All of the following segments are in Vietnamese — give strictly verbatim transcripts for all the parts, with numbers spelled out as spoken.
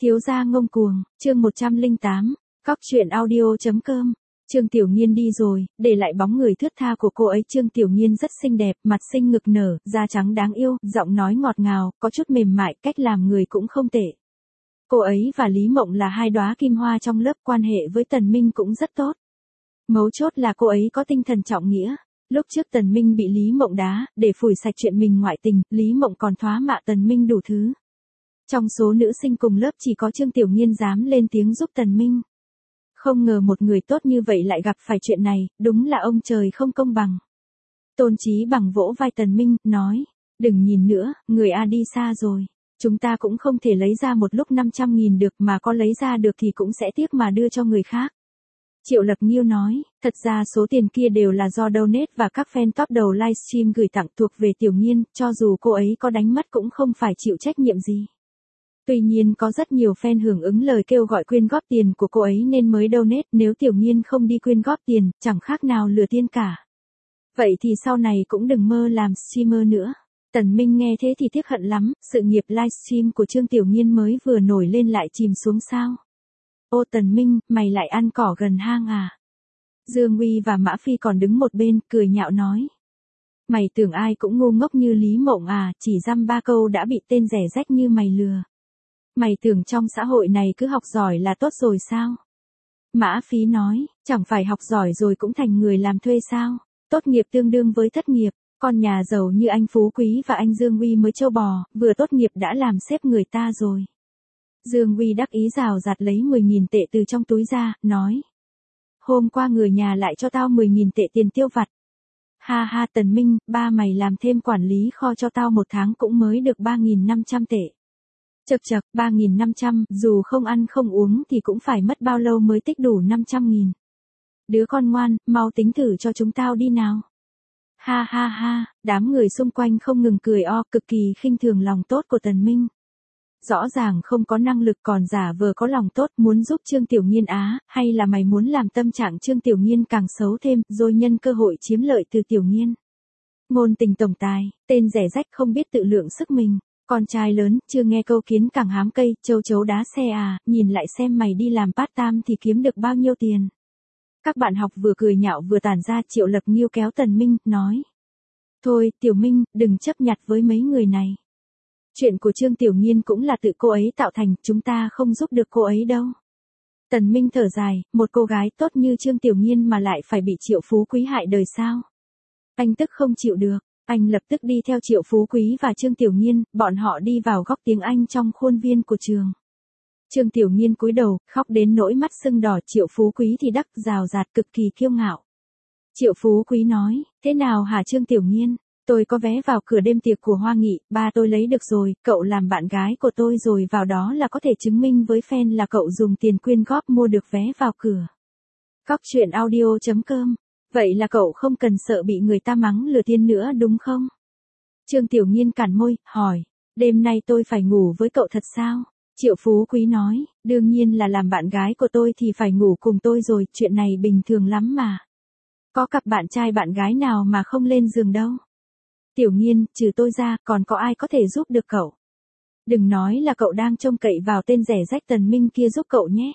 Thiếu gia ngông cuồng, chương một trăm lẻ tám, Cóc truyện audio.com. Trương Tiểu Nhiên đi rồi, để lại bóng người thướt tha của cô ấy. Trương Tiểu Nhiên rất xinh đẹp, mặt xinh ngực nở, da trắng đáng yêu, giọng nói ngọt ngào, có chút mềm mại, cách làm người cũng không tệ. Cô ấy và Lý Mộng là hai đóa kim hoa trong lớp, quan hệ với Tần Minh cũng rất tốt. Mấu chốt là cô ấy có tinh thần trọng nghĩa. Lúc trước Tần Minh bị Lý Mộng đá, để phủi sạch chuyện mình ngoại tình, Lý Mộng còn thoá mạ Tần Minh đủ thứ. Trong số nữ sinh cùng lớp chỉ có Trương Tiểu Nhiên dám lên tiếng giúp Tần Minh. Không ngờ một người tốt như vậy lại gặp phải chuyện này, đúng là ông trời không công bằng. Tôn Chí Bằng vỗ vai Tần Minh, nói, đừng nhìn nữa, người A đi xa rồi. Chúng ta cũng không thể lấy ra một lúc năm trăm nghìn được, mà có lấy ra được thì cũng sẽ tiếc mà đưa cho người khác. Triệu Lập Nhiêu nói, thật ra số tiền kia đều là do donate và các fan top đầu livestream gửi tặng, thuộc về Tiểu Nhiên, cho dù cô ấy có đánh mất cũng không phải chịu trách nhiệm gì. Tuy nhiên có rất nhiều fan hưởng ứng lời kêu gọi quyên góp tiền của cô ấy nên mới donate, nếu Tiểu Nhiên không đi quyên góp tiền, chẳng khác nào lừa tiên cả. Vậy thì sau này cũng đừng mơ làm streamer nữa. Tần Minh nghe thế thì tiếc hận lắm, sự nghiệp livestream của Trương Tiểu Nhiên mới vừa nổi lên lại chìm xuống sao. Ô Tần Minh, mày lại ăn cỏ gần hang à? Dương Uy và Mã Phi còn đứng một bên, cười nhạo nói. Mày tưởng ai cũng ngu ngốc như Lý Mộng à, chỉ dăm ba câu đã bị tên rẻ rách như mày lừa. Mày tưởng trong xã hội này cứ học giỏi là tốt rồi sao? Mã Phi nói, chẳng phải học giỏi rồi cũng thành người làm thuê sao? Tốt nghiệp tương đương với thất nghiệp, con nhà giàu như anh Phú Quý và anh Dương Uy mới trâu bò, vừa tốt nghiệp đã làm sếp người ta rồi. Dương Uy đắc ý rào rạt lấy mười nghìn tệ từ trong túi ra, nói. Hôm qua người nhà lại cho tao mười nghìn tệ tiền tiêu vặt. Ha ha Tần Minh, ba mày làm thêm quản lý kho cho tao một tháng cũng mới được ba nghìn năm trăm tệ. Chậc chậc, ba nghìn năm trăm, dù không ăn không uống thì cũng phải mất bao lâu mới tích đủ năm trăm nghìn. Đứa con ngoan, mau tính thử cho chúng tao đi nào. Ha ha ha, đám người xung quanh không ngừng cười o, cực kỳ khinh thường lòng tốt của Tần Minh. Rõ ràng không có năng lực còn giả vờ có lòng tốt, muốn giúp Trương Tiểu Nhiên á, hay là mày muốn làm tâm trạng Trương Tiểu Nhiên càng xấu thêm, rồi nhân cơ hội chiếm lợi từ Tiểu Nhiên. Ngôn tình tổng tài, tên rẻ rách không biết tự lượng sức mình. Con trai lớn, chưa nghe câu kiến càng hám cây, châu chấu đá xe à, nhìn lại xem mày đi làm part time thì kiếm được bao nhiêu tiền. Các bạn học vừa cười nhạo vừa tản ra. Triệu Lập Nhiêu kéo Tần Minh, nói. Thôi, Tiểu Minh, đừng chấp nhặt với mấy người này. Chuyện của Trương Tiểu Nhiên cũng là tự cô ấy tạo thành, chúng ta không giúp được cô ấy đâu. Tần Minh thở dài, một cô gái tốt như Trương Tiểu Nhiên mà lại phải bị Triệu Phú Quý hại đời sao? Anh tức không chịu được. Anh lập tức đi theo Triệu Phú Quý và Trương Tiểu Nhiên, bọn họ đi vào góc tiếng Anh trong khuôn viên của trường. Trương Tiểu Nhiên cúi đầu, khóc đến nỗi mắt sưng đỏ. Triệu Phú Quý thì đắc rào rạt cực kỳ kiêu ngạo. Triệu Phú Quý nói, thế nào hả Trương Tiểu Nhiên? Tôi có vé vào cửa đêm tiệc của Hoa Nghị, ba tôi lấy được rồi, cậu làm bạn gái của tôi rồi vào đó là có thể chứng minh với fan là cậu dùng tiền quyên góp mua được vé vào cửa. Cóc truyện audio.com. Vậy là cậu không cần sợ bị người ta mắng lừa tiên nữa đúng không? Trương Tiểu Nhiên cản môi, hỏi, đêm nay tôi phải ngủ với cậu thật sao? Triệu Phú Quý nói, đương nhiên là làm bạn gái của tôi thì phải ngủ cùng tôi rồi, chuyện này bình thường lắm mà. Có cặp bạn trai bạn gái nào mà không lên giường đâu. Tiểu Nhiên, trừ tôi ra, còn có ai có thể giúp được cậu? Đừng nói là cậu đang trông cậy vào tên rẻ rách Tần Minh kia giúp cậu nhé.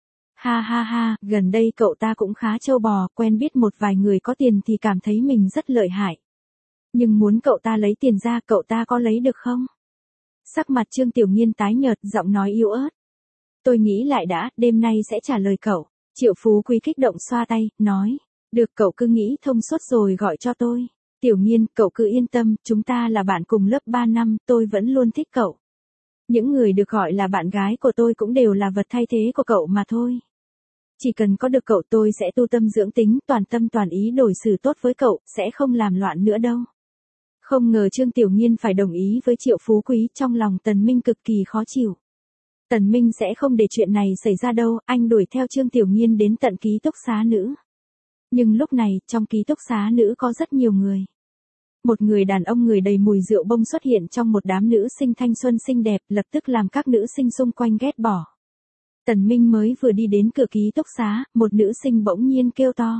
Ha ha ha, gần đây cậu ta cũng khá trâu bò, quen biết một vài người có tiền thì cảm thấy mình rất lợi hại. Nhưng muốn cậu ta lấy tiền ra, cậu ta có lấy được không? Sắc mặt Trương Tiểu Nhiên tái nhợt, giọng nói yếu ớt. Tôi nghĩ lại đã, đêm nay sẽ trả lời cậu. Triệu Phú Quý kích động xoa tay, nói. Được, cậu cứ nghĩ thông suốt rồi gọi cho tôi. Tiểu Nhiên, cậu cứ yên tâm, chúng ta là bạn cùng lớp ba năm, tôi vẫn luôn thích cậu. Những người được gọi là bạn gái của tôi cũng đều là vật thay thế của cậu mà thôi. Chỉ cần có được cậu tôi sẽ tu tâm dưỡng tính, toàn tâm toàn ý đối xử tốt với cậu, sẽ không làm loạn nữa đâu. Không ngờ Trương Tiểu Nhiên phải đồng ý với Triệu Phú Quý, trong lòng Tần Minh cực kỳ khó chịu. Tần Minh sẽ không để chuyện này xảy ra đâu, anh đuổi theo Trương Tiểu Nhiên đến tận ký túc xá nữ. Nhưng lúc này, trong ký túc xá nữ có rất nhiều người. Một người đàn ông người đầy mùi rượu bông xuất hiện trong một đám nữ sinh thanh xuân xinh đẹp, lập tức làm các nữ sinh xung quanh ghét bỏ. Tần Minh mới vừa đi đến cửa ký túc xá, một nữ sinh bỗng nhiên kêu to.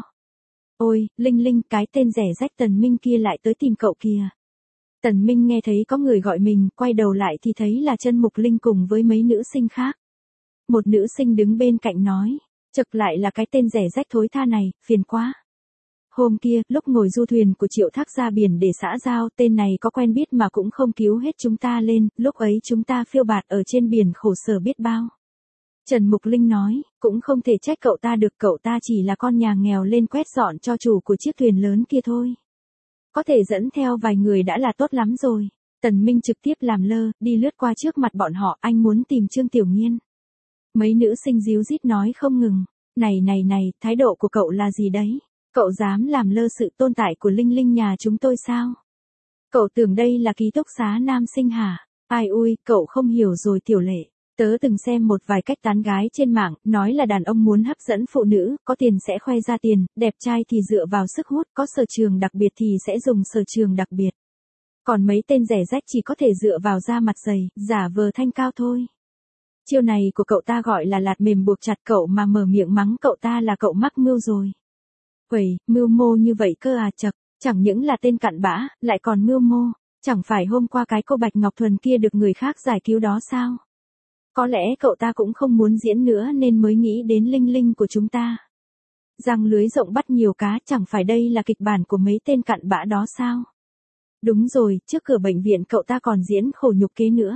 Ôi, Linh Linh, cái tên rẻ rách Tần Minh kia lại tới tìm cậu kìa. Tần Minh nghe thấy có người gọi mình, quay đầu lại thì thấy là Chân Mục Linh cùng với mấy nữ sinh khác. Một nữ sinh đứng bên cạnh nói. Chực lại là cái tên rẻ rách thối tha này, phiền quá. Hôm kia, lúc ngồi du thuyền của Triệu Thác ra biển để xã giao, tên này có quen biết mà cũng không cứu hết chúng ta lên, lúc ấy chúng ta phiêu bạt ở trên biển khổ sở biết bao. Trần Mục Linh nói, cũng không thể trách cậu ta được, cậu ta chỉ là con nhà nghèo lên quét dọn cho chủ của chiếc thuyền lớn kia thôi. Có thể dẫn theo vài người đã là tốt lắm rồi. Tần Minh trực tiếp làm lơ, đi lướt qua trước mặt bọn họ, anh muốn tìm Trương Tiểu Nhiên. Mấy nữ sinh díu dít nói không ngừng, này này này, thái độ của cậu là gì đấy? Cậu dám làm lơ sự tồn tại của Linh Linh nhà chúng tôi sao? Cậu tưởng đây là ký túc xá nam sinh hả? Ai ui, cậu không hiểu rồi Tiểu Lệ. Tớ từng xem một vài cách tán gái trên mạng, nói là đàn ông muốn hấp dẫn phụ nữ, có tiền sẽ khoe ra tiền, đẹp trai thì dựa vào sức hút, có sở trường đặc biệt thì sẽ dùng sở trường đặc biệt. Còn mấy tên rẻ rách chỉ có thể dựa vào da mặt dày, giả vờ thanh cao thôi. Chiêu này của cậu ta gọi là lạt mềm buộc chặt, cậu mà mở miệng mắng cậu ta là cậu mắc mưu rồi. Uầy, mưu mô như vậy cơ à, chậc, chẳng những là tên cặn bã, lại còn mưu mô, chẳng phải hôm qua cái cô Bạch Ngọc Thuần kia được người khác giải cứu đó sao? Có lẽ cậu ta cũng không muốn diễn nữa nên mới nghĩ đến Linh Linh của chúng ta. Giăng lưới rộng bắt nhiều cá, chẳng phải đây là kịch bản của mấy tên cặn bã đó sao? Đúng rồi, trước cửa bệnh viện cậu ta còn diễn khổ nhục kế nữa.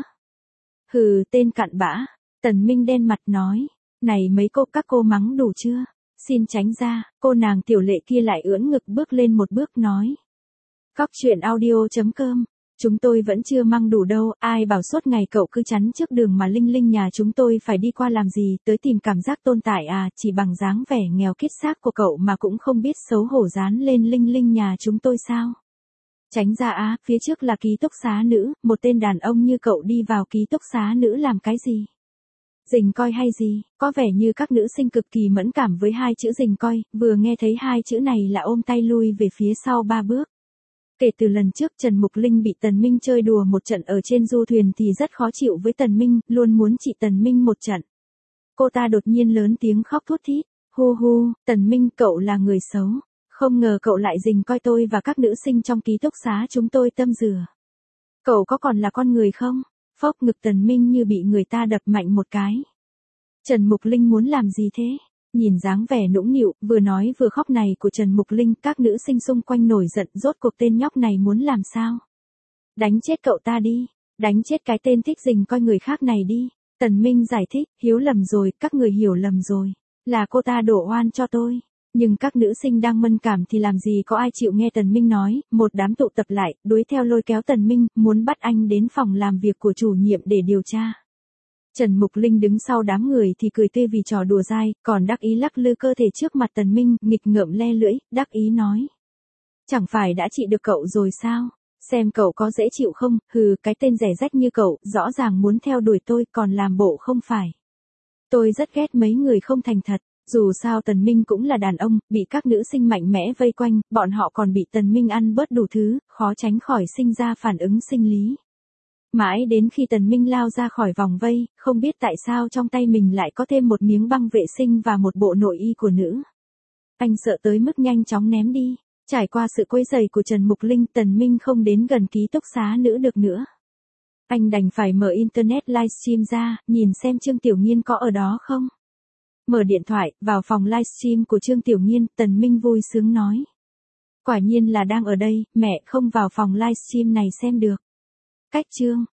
Hừ, tên cặn bã. Tần Minh đen mặt nói, này mấy cô, các cô mắng đủ chưa? Xin tránh ra. Cô nàng Tiểu Lệ kia lại ưỡn ngực bước lên một bước nói. Cóc truyện audio chấm com. Chúng tôi vẫn chưa mang đủ đâu, ai bảo suốt ngày cậu cứ chắn trước đường mà Linh Linh nhà chúng tôi phải đi qua làm gì, tới tìm cảm giác tồn tại à, chỉ bằng dáng vẻ nghèo kiết xác của cậu mà cũng không biết xấu hổ dán lên Linh Linh nhà chúng tôi sao? Tránh ra á, phía trước là ký túc xá nữ, một tên đàn ông như cậu đi vào ký túc xá nữ làm cái gì? Rình coi hay gì? Có vẻ như các nữ sinh cực kỳ mẫn cảm với hai chữ rình coi, vừa nghe thấy hai chữ này là ôm tay lui về phía sau ba bước. Kể từ lần trước Trần Mục Linh bị Tần Minh chơi đùa một trận ở trên du thuyền thì rất khó chịu với Tần Minh, luôn muốn trị Tần Minh một trận. Cô ta đột nhiên lớn tiếng khóc thút thít, hu hu, Tần Minh cậu là người xấu, không ngờ cậu lại rình coi tôi và các nữ sinh trong ký túc xá chúng tôi tâm dừa. Cậu có còn là con người không? Phốc, ngực Tần Minh như bị người ta đập mạnh một cái. Trần Mục Linh muốn làm gì thế? Nhìn dáng vẻ nũng nịu, vừa nói vừa khóc này của Trần Mục Linh, các nữ sinh xung quanh nổi giận, rốt cuộc tên nhóc này muốn làm sao? Đánh chết cậu ta đi, đánh chết cái tên thích rình coi người khác này đi. Tần Minh giải thích, hiếu lầm rồi, các người hiểu lầm rồi, là cô ta đổ oan cho tôi. Nhưng các nữ sinh đang mẫn cảm thì làm gì có ai chịu nghe Tần Minh nói, một đám tụ tập lại, đuổi theo lôi kéo Tần Minh, muốn bắt anh đến phòng làm việc của chủ nhiệm để điều tra. Trần Mục Linh đứng sau đám người thì cười tươi vì trò đùa dai, còn đắc ý lắc lư cơ thể trước mặt Tần Minh, nghịch ngợm le lưỡi, đắc ý nói. Chẳng phải đã trị được cậu rồi sao? Xem cậu có dễ chịu không, hừ, cái tên rẻ rách như cậu, rõ ràng muốn theo đuổi tôi, còn làm bộ không phải. Tôi rất ghét mấy người không thành thật, dù sao Tần Minh cũng là đàn ông, bị các nữ sinh mạnh mẽ vây quanh, bọn họ còn bị Tần Minh ăn bớt đủ thứ, khó tránh khỏi sinh ra phản ứng sinh lý. Mãi đến khi Tần Minh lao ra khỏi vòng vây, không biết tại sao trong tay mình lại có thêm một miếng băng vệ sinh và một bộ nội y của nữ. Anh sợ tới mức nhanh chóng ném đi. Trải qua sự quấy rầy của Trần Mục Linh, Tần Minh không đến gần ký túc xá nữ được nữa. Anh đành phải mở internet livestream ra, nhìn xem Trương Tiểu Nhiên có ở đó không. Mở điện thoại, vào phòng livestream của Trương Tiểu Nhiên, Tần Minh vui sướng nói. Quả nhiên là đang ở đây, mẹ không vào phòng livestream này xem được. Cách Trương